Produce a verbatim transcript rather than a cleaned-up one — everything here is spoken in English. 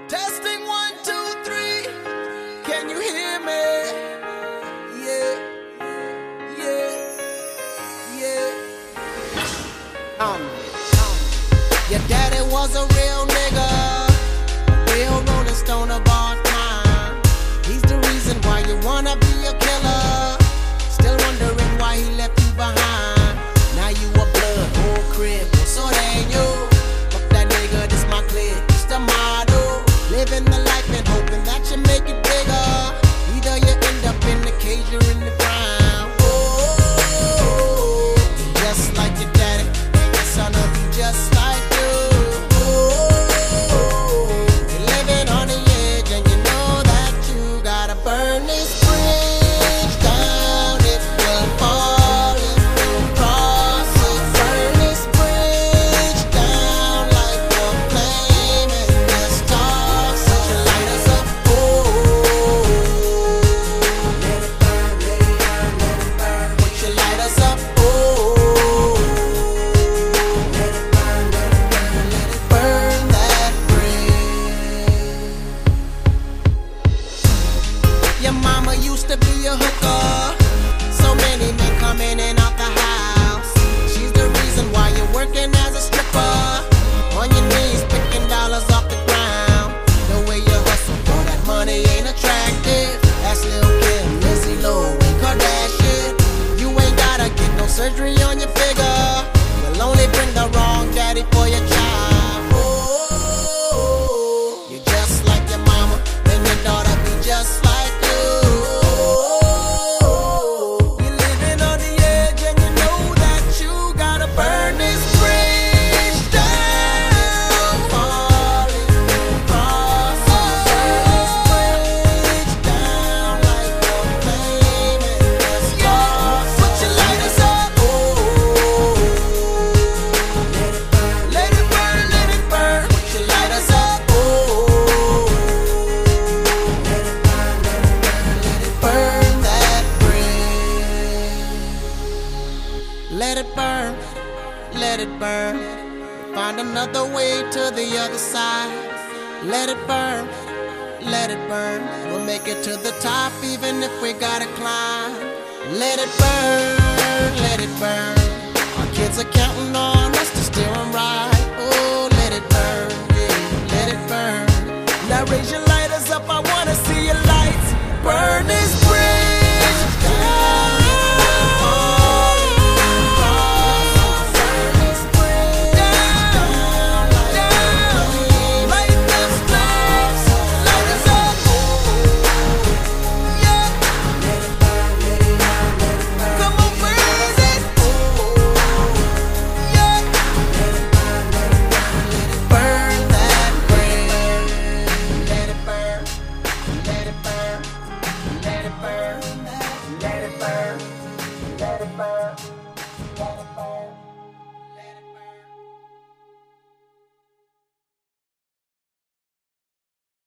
Testing one, two, three. Can you hear me? Yeah, yeah, yeah. Um, your daddy was a real nigga, real Rolling Stone of all time. He's the reason why you wanna be a killer. Still wondering why he left you behind. Now you a blood, whole crib, so that ain't you. Fuck that nigga, this my clique, it's the motto. Living the life and hoping that you make it bigger. Either you end up in the cage or in the ground. Oh, just like your daddy, and your son will be just like you. Oh, you're living on the edge and you know that you gotta burn this bridge down. It will fall if you cross it. Burn this bridge down like a flame and just toss it. You light us up. Oh, let it burn, let it burn, let it burn. Would you light us up? Oh, let it burn, let it burn, let it burn that bridge. Your mama used to be a hooker. So many men come in and out the house. She's the reason why you're working as a stripper. On your knees, picking dollars off the ground. The way you hustle for that money ain't attractive. That's Lil Kim, Lizzie Lowe, and Kardashian. You ain't gotta get no surgery on your figure. You'll only bring the wrong daddy for your child. Oh, you're just like your mama, and your daughter be just like you. You're living on the edge, and you know that you gotta burn this bridge down. Fall if you cross it. Burn this bridge down like a flame and just toss it. Would you light us up? Oh, let it burn, let it burn, let it burn. Would you light us up? Oh, let it burn, let it burn, let it burn that bridge. Let it burn, let it burn. Find another way to the other side. Let it burn, let it burn. We'll make it to the top even if we gotta climb. Let it burn, let it burn. Our kids are counting on us to steer 'em right. Oh, let it burn, yeah, let it burn. Now raise your lighters up, I wanna see your lights. Burn this bridge down. Burn this bridge down like a flame. Light this flames, light us up. Yeah. Let it burn, let it burn, let it burn. Come on, burn it. Yeah. Let it burn, let it burn, let it burn that bridge. Let it burn, let it burn, let it burn, let it burn, let it burn.